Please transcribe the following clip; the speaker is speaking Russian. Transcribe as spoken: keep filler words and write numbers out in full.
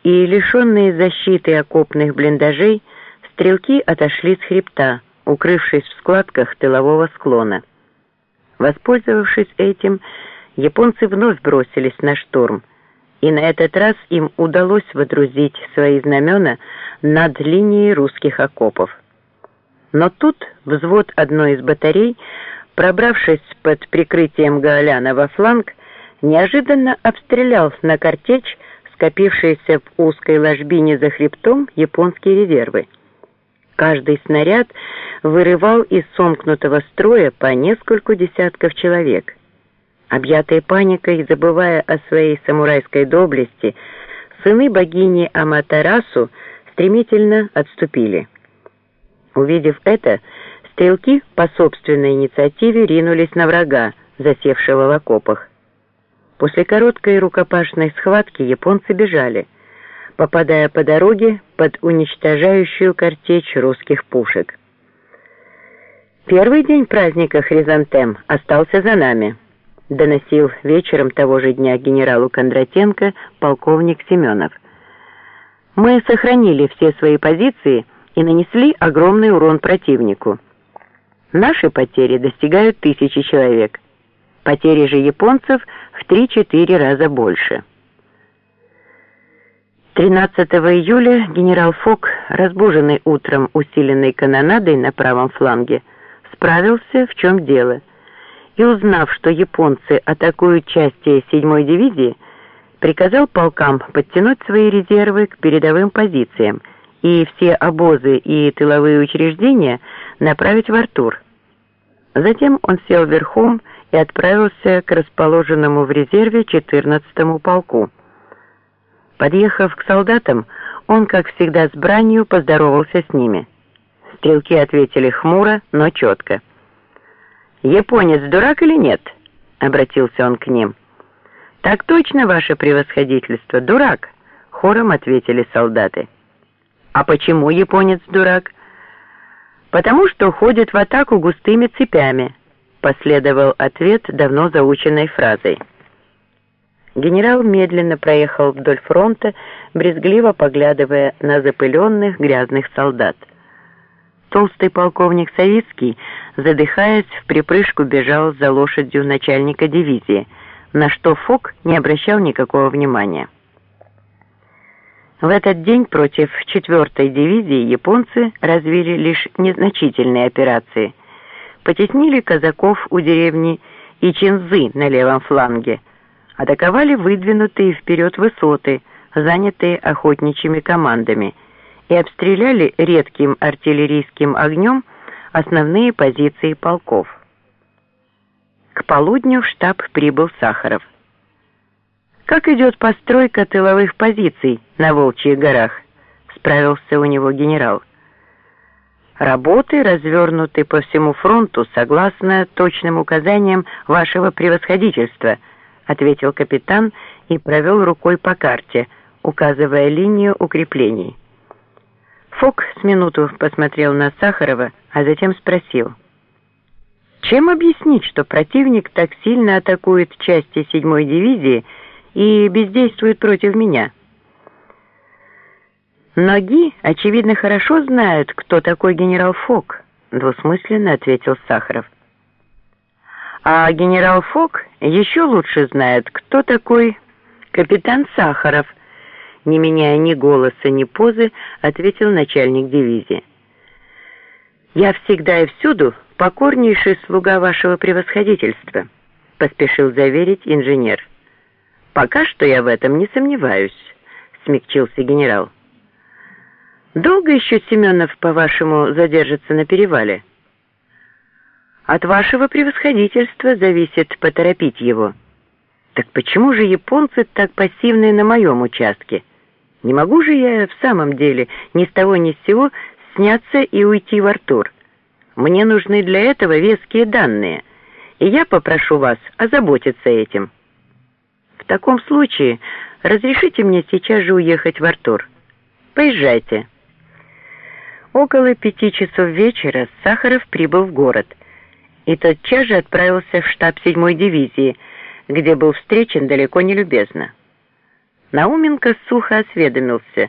и, лишенные защиты окопных блиндажей, стрелки отошли с хребта, укрывшись в складках тылового склона. Воспользовавшись этим, японцы вновь бросились на штурм, и на этот раз им удалось водрузить свои знамена над линией русских окопов. Но тут взвод одной из батарей, пробравшись под прикрытием Гаоляна во фланг, неожиданно обстрелял на картечь скопившиеся в узкой ложбине за хребтом японские резервы. Каждый снаряд вырывал из сомкнутого строя по нескольку десятков человек. Объятые паникой, забывая о своей самурайской доблести, сыны богини Аматерасу стремительно отступили. Увидев это, стрелки по собственной инициативе ринулись на врага, засевшего в окопах. После короткой рукопашной схватки японцы бежали, попадая по дороге под уничтожающую картечь русских пушек. «Первый день праздника Хризантем остался за нами», доносил вечером того же дня генералу Кондратенко полковник Семенов. «Мы сохранили все свои позиции и нанесли огромный урон противнику. Наши потери достигают тысячи человек. Потери же японцев в три-четыре раза больше». тринадцатого июля генерал Фок, разбуженный утром усиленной канонадой на правом фланге, справился, в чем дело, и, узнав, что японцы атакуют части седьмой дивизии, приказал полкам подтянуть свои резервы к передовым позициям и все обозы и тыловые учреждения направить в Артур. Затем он сел верхом и отправился к расположенному в резерве четырнадцатому полку. Подъехав к солдатам, он, как всегда, с бранью поздоровался с ними. Стрелки ответили хмуро, но четко. «Японец дурак или нет?» — обратился он к ним. «Так точно, ваше превосходительство, дурак», — хором ответили солдаты. «А почему японец дурак?» «Потому что ходит в атаку густыми цепями», — последовал ответ давно заученной фразой. Генерал медленно проехал вдоль фронта, брезгливо поглядывая на запыленных грязных солдат. Толстый полковник Савицкий, задыхаясь, в припрыжку бежал за лошадью начальника дивизии, на что Фок не обращал никакого внимания. В этот день против четвёртой дивизии японцы развили лишь незначительные операции. Потеснили казаков у деревни Ичинзы на левом фланге, атаковали выдвинутые вперед высоты, занятые охотничьими командами, и обстреляли редким артиллерийским огнем основные позиции полков. К полудню в штаб прибыл Сахаров. «Как идет постройка тыловых позиций на Волчьих горах?» — справился у него генерал. «Работы развернуты по всему фронту согласно точным указаниям вашего превосходительства», — ответил капитан и провел рукой по карте, указывая линию укреплений. Фок с минуту посмотрел на Сахарова, а затем спросил: «Чем объяснить, что противник так сильно атакует части седьмой дивизии и бездействует против меня?» «Ноги, очевидно, хорошо знают, кто такой генерал Фок», — двусмысленно ответил Сахаров. «А генерал Фок еще лучше знает, кто такой капитан Сахаров», — не меняя ни голоса, ни позы, ответил начальник дивизии. «Я всегда и всюду покорнейший слуга вашего превосходительства», — поспешил заверить инженер. «Пока что я в этом не сомневаюсь», — смягчился генерал. «Долго еще Семенов, по-вашему, задержится на перевале?» «От вашего превосходительства зависит поторопить его». «Так почему же японцы так пассивны на моем участке? Не могу же я в самом деле ни с того ни с сего сняться и уйти в Артур. Мне нужны для этого веские данные, и я попрошу вас озаботиться этим. В таком случае разрешите мне сейчас же уехать в Артур. Поезжайте». Около пяти часов вечера Сахаров прибыл в город и тотчас же отправился в штаб седьмой дивизии, где был встречен далеко не любезно. Науменко сухо осведомился,